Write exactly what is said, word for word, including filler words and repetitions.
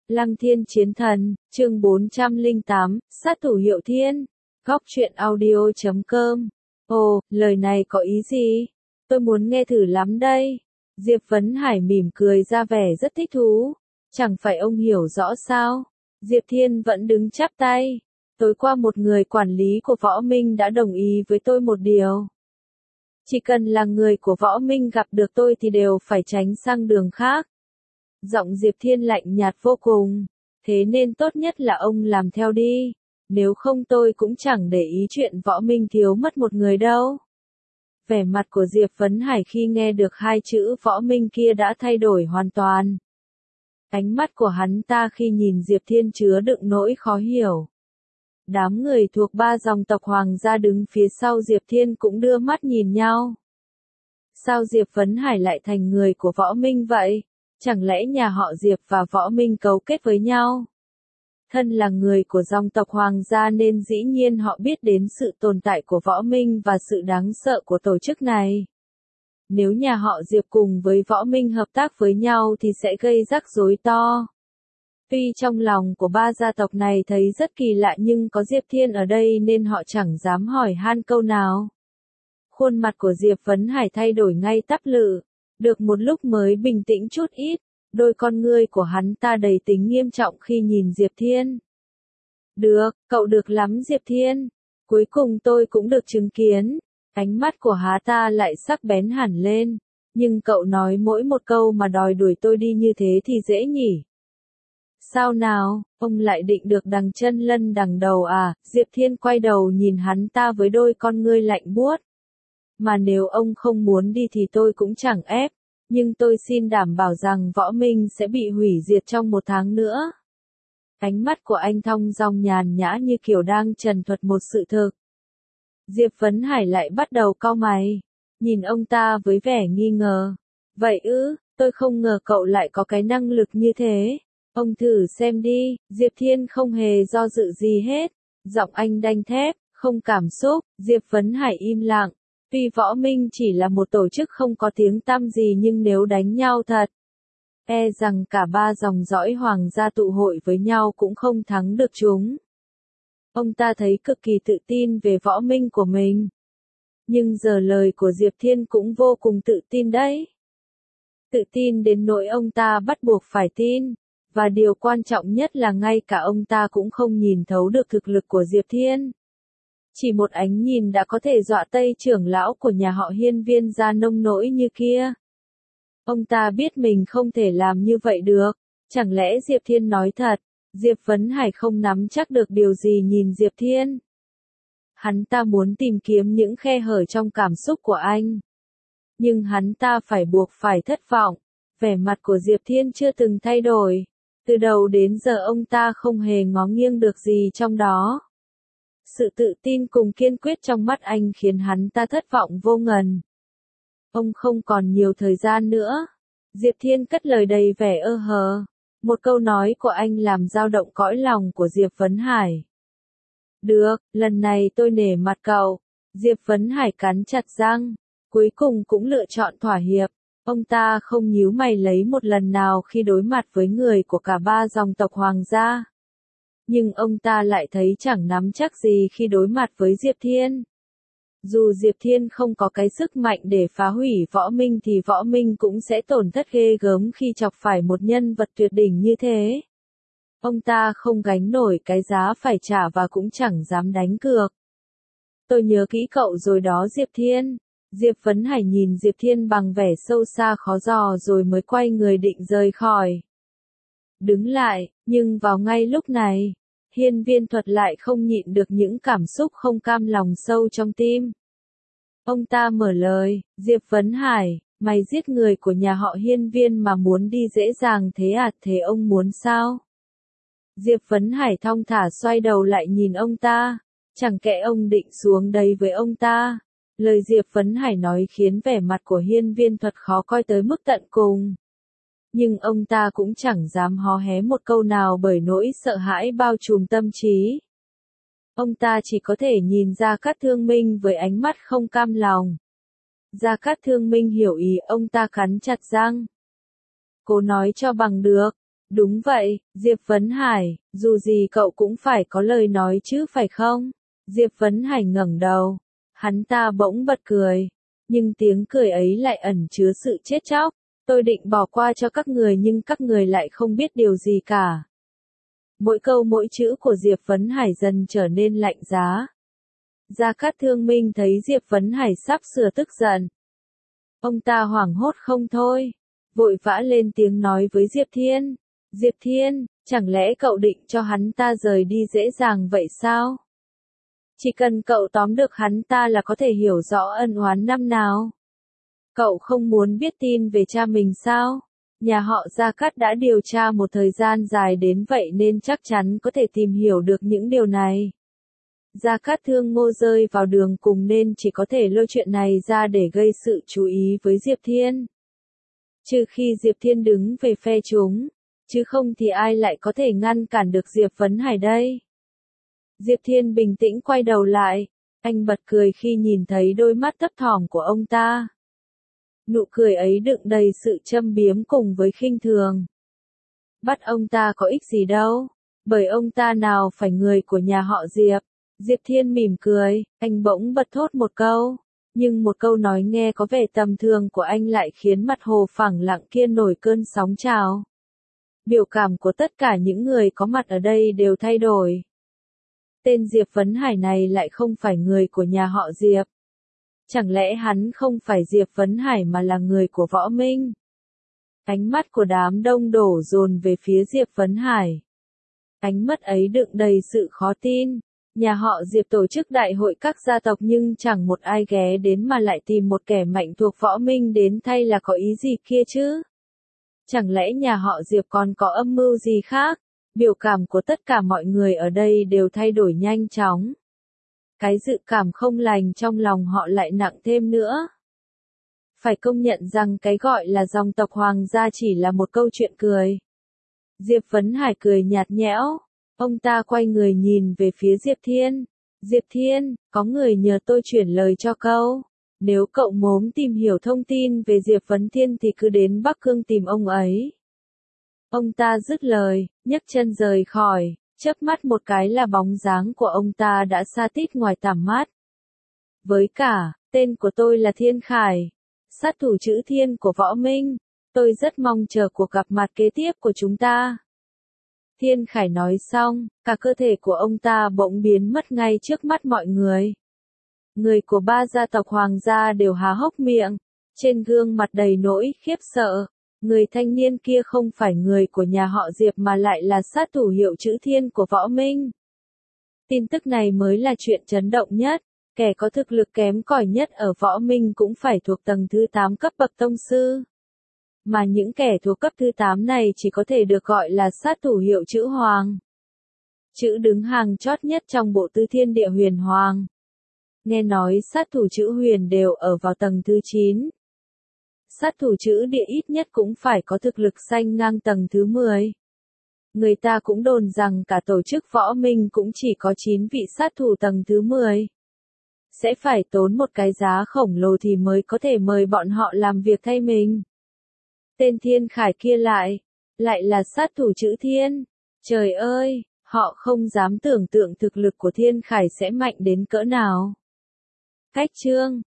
Lăng Thiên Chiến Thần, chương bốn trăm lẻ tám, sát thủ Hiệu Thiên. Góc truyện audio chấm com. Ồ, lời này có ý gì? Tôi muốn nghe thử lắm đây. Diệp Vấn Hải mỉm cười ra vẻ rất thích thú. Chẳng phải ông hiểu rõ sao? Diệp Thiên vẫn đứng chắp tay. Tối qua một người quản lý của Võ Minh đã đồng ý với tôi một điều. Chỉ cần là người của Võ Minh gặp được tôi thì đều phải tránh sang đường khác. Giọng Diệp Thiên lạnh nhạt vô cùng. Thế nên tốt nhất là ông làm theo đi. Nếu không tôi cũng chẳng để ý chuyện Võ Minh thiếu mất một người đâu. Vẻ mặt của Diệp Vấn Hải khi nghe được hai chữ Võ Minh kia đã thay đổi hoàn toàn. Ánh mắt của hắn ta khi nhìn Diệp Thiên chứa đựng nỗi khó hiểu. Đám người thuộc ba dòng tộc Hoàng gia đứng phía sau Diệp Thiên cũng đưa mắt nhìn nhau. Sao Diệp Vấn Hải lại thành người của Võ Minh vậy? Chẳng lẽ nhà họ Diệp và Võ Minh cấu kết với nhau? Thân là người của dòng tộc Hoàng gia nên dĩ nhiên họ biết đến sự tồn tại của Võ Minh và sự đáng sợ của tổ chức này. Nếu nhà họ Diệp cùng với Võ Minh hợp tác với nhau thì sẽ gây rắc rối to. Tuy trong lòng của ba gia tộc này thấy rất kỳ lạ nhưng có Diệp Thiên ở đây nên họ chẳng dám hỏi han câu nào. Khuôn mặt của Diệp Vấn Hải thay đổi ngay tắp lự. Được một lúc mới bình tĩnh chút ít, đôi con ngươi của hắn ta đầy tính nghiêm trọng khi nhìn Diệp Thiên. Được, cậu được lắm Diệp Thiên. Cuối cùng tôi cũng được chứng kiến. Ánh mắt của hắn ta lại sắc bén hẳn lên. Nhưng cậu nói mỗi một câu mà đòi đuổi tôi đi như thế thì dễ nhỉ? Sao nào, ông lại định được đằng chân lân đằng đầu à? Diệp Thiên quay đầu nhìn hắn ta với đôi con ngươi lạnh buốt. Mà nếu ông không muốn đi thì tôi cũng chẳng ép, nhưng tôi xin đảm bảo rằng Võ Minh sẽ bị hủy diệt trong một tháng nữa. Ánh mắt của anh thong dong nhàn nhã như kiểu đang trần thuật một sự thực. Diệp Vấn Hải lại bắt đầu cau mày, nhìn ông ta với vẻ nghi ngờ. Vậy ư, tôi không ngờ cậu lại có cái năng lực như thế. Ông thử xem đi. Diệp Thiên không hề do dự gì hết. Giọng anh đanh thép, không cảm xúc. Diệp Vấn Hải im lặng. Tuy Võ Minh chỉ là một tổ chức không có tiếng tăm gì nhưng nếu đánh nhau thật, e rằng cả ba dòng dõi Hoàng gia tụ hội với nhau cũng không thắng được chúng. Ông ta thấy cực kỳ tự tin về Võ Minh của mình. Nhưng giờ lời của Diệp Thiên cũng vô cùng tự tin đấy. Tự tin đến nỗi ông ta bắt buộc phải tin. Và điều quan trọng nhất là ngay cả ông ta cũng không nhìn thấu được thực lực của Diệp Thiên. Chỉ một ánh nhìn đã có thể dọa Tây trưởng lão của nhà họ Hiên Viên ra nông nỗi như kia. Ông ta biết mình không thể làm như vậy được. Chẳng lẽ Diệp Thiên nói thật? Diệp Vấn Hải không nắm chắc được điều gì nhìn Diệp Thiên. Hắn ta muốn tìm kiếm những khe hở trong cảm xúc của anh. Nhưng hắn ta phải buộc phải thất vọng. Vẻ mặt của Diệp Thiên chưa từng thay đổi. Từ đầu đến giờ ông ta không hề ngó nghiêng được gì trong đó. Sự tự tin cùng kiên quyết trong mắt anh khiến hắn ta thất vọng vô ngần. Ông không còn nhiều thời gian nữa. Diệp Thiên cất lời đầy vẻ ơ hờ. Một câu nói của anh làm dao động cõi lòng của Diệp Vấn Hải. Được, lần này tôi nể mặt cậu. Diệp Vấn Hải cắn chặt răng. Cuối cùng cũng lựa chọn thỏa hiệp. Ông ta không nhíu mày lấy một lần nào khi đối mặt với người của cả ba dòng tộc Hoàng gia. Nhưng ông ta lại thấy chẳng nắm chắc gì khi đối mặt với Diệp Thiên. Dù Diệp Thiên không có cái sức mạnh để phá hủy Võ Minh thì Võ Minh cũng sẽ tổn thất ghê gớm khi chọc phải một nhân vật tuyệt đỉnh như thế. Ông ta không gánh nổi cái giá phải trả và cũng chẳng dám đánh cược. Tôi nhớ kỹ cậu rồi đó Diệp Thiên. Diệp Vấn Hải nhìn Diệp Thiên bằng vẻ sâu xa khó dò rồi mới quay người định rời khỏi. Đứng lại, nhưng vào ngay lúc này, Hiên Viên Thuật lại không nhịn được những cảm xúc không cam lòng sâu trong tim. Ông ta mở lời, Diệp Vấn Hải, mày giết người của nhà họ Hiên Viên mà muốn đi dễ dàng thế à, thế ông muốn sao? Diệp Vấn Hải thong thả xoay đầu lại nhìn ông ta, chẳng kẽ ông định xuống đây với ông ta. Lời Diệp Vấn Hải nói khiến vẻ mặt của Hiên Viên Thuật khó coi tới mức tận cùng. Nhưng ông ta cũng chẳng dám hó hé một câu nào bởi nỗi sợ hãi bao trùm tâm trí. Ông ta chỉ có thể nhìn Gia Cát Thương Minh với ánh mắt không cam lòng. Gia Cát Thương Minh hiểu ý ông ta cắn chặt răng. Cố nói cho bằng được. Đúng vậy, Diệp Vấn Hải, dù gì cậu cũng phải có lời nói chứ phải không? Diệp Vấn Hải ngẩng đầu, hắn ta bỗng bật cười, nhưng tiếng cười ấy lại ẩn chứa sự chết chóc. Tôi định bỏ qua cho các người nhưng các người lại không biết điều gì cả. Mỗi câu mỗi chữ của Diệp Vấn Hải dần trở nên lạnh giá. Gia Cát Thương Minh thấy Diệp Vấn Hải sắp sửa tức giận. Ông ta hoảng hốt không thôi, vội vã lên tiếng nói với Diệp Thiên. Diệp Thiên, chẳng lẽ cậu định cho hắn ta rời đi dễ dàng vậy sao? Chỉ cần cậu tóm được hắn ta là có thể hiểu rõ ân oán năm nào. Cậu không muốn biết tin về cha mình sao? Nhà họ Gia Cát đã điều tra một thời gian dài đến vậy nên chắc chắn có thể tìm hiểu được những điều này. Gia Cát Thương Ngô rơi vào đường cùng nên chỉ có thể lôi chuyện này ra để gây sự chú ý với Diệp Thiên. Trừ khi Diệp Thiên đứng về phe chúng, chứ không thì ai lại có thể ngăn cản được Diệp Vấn Hải đây. Diệp Thiên bình tĩnh quay đầu lại, anh bật cười khi nhìn thấy đôi mắt thấp thỏm của ông ta. Nụ cười ấy đựng đầy sự châm biếm cùng với khinh thường. Bắt ông ta có ích gì đâu, bởi ông ta nào phải người của nhà họ Diệp. Diệp Thiên mỉm cười, anh bỗng bật thốt một câu, nhưng một câu nói nghe có vẻ tầm thường của anh lại khiến mặt hồ phẳng lặng kia nổi cơn sóng trào. Biểu cảm của tất cả những người có mặt ở đây đều thay đổi. Tên Diệp Vấn Hải này lại không phải người của nhà họ Diệp. Chẳng lẽ hắn không phải Diệp Vấn Hải mà là người của Võ Minh? Ánh mắt của đám đông đổ dồn về phía Diệp Vấn Hải. Ánh mắt ấy đựng đầy sự khó tin. Nhà họ Diệp tổ chức đại hội các gia tộc nhưng chẳng một ai ghé đến mà lại tìm một kẻ mạnh thuộc Võ Minh đến thay là có ý gì kia chứ? Chẳng lẽ nhà họ Diệp còn có âm mưu gì khác? Biểu cảm của tất cả mọi người ở đây đều thay đổi nhanh chóng. Cái dự cảm không lành trong lòng họ lại nặng thêm nữa. Phải công nhận rằng cái gọi là dòng tộc hoàng gia chỉ là một câu chuyện cười. Diệp Vấn Hải cười nhạt nhẽo. Ông ta quay người nhìn về phía Diệp Thiên. Diệp Thiên, có người nhờ tôi chuyển lời cho cậu. Nếu cậu muốn tìm hiểu thông tin về Diệp Vấn Thiên thì cứ đến Bắc Cương tìm ông ấy. Ông ta dứt lời, nhấc chân rời khỏi, chớp mắt một cái là bóng dáng của ông ta đã xa tít ngoài tầm mắt. Với cả, tên của tôi là Thiên Khải, sát thủ chữ Thiên của Võ Minh. Tôi rất mong chờ cuộc gặp mặt kế tiếp của chúng ta. Thiên Khải nói xong, cả cơ thể của ông ta bỗng biến mất ngay trước mắt mọi người. Người của ba gia tộc hoàng gia đều há hốc miệng, trên gương mặt đầy nỗi khiếp sợ. Người thanh niên kia không phải người của nhà họ Diệp mà lại là sát thủ hiệu chữ Thiên của Võ Minh. Tin tức này mới là chuyện chấn động nhất, kẻ có thực lực kém cỏi nhất ở Võ Minh cũng phải thuộc tầng thứ tám cấp bậc tông sư. Mà những kẻ thuộc cấp thứ tám này chỉ có thể được gọi là sát thủ hiệu chữ Hoàng. Chữ đứng hàng chót nhất trong bộ tứ thiên địa huyền hoàng. Nghe nói sát thủ chữ huyền đều ở vào tầng thứ chín. Sát thủ chữ địa ít nhất cũng phải có thực lực sánh ngang tầng thứ mười. Người ta cũng đồn rằng cả tổ chức Võ Minh cũng chỉ có chín vị sát thủ tầng thứ mười. Sẽ phải tốn một cái giá khổng lồ thì mới có thể mời bọn họ làm việc thay mình. Tên Thiên Khải kia lại, lại là sát thủ chữ Thiên. Trời ơi, họ không dám tưởng tượng thực lực của Thiên Khải sẽ mạnh đến cỡ nào. Cách chương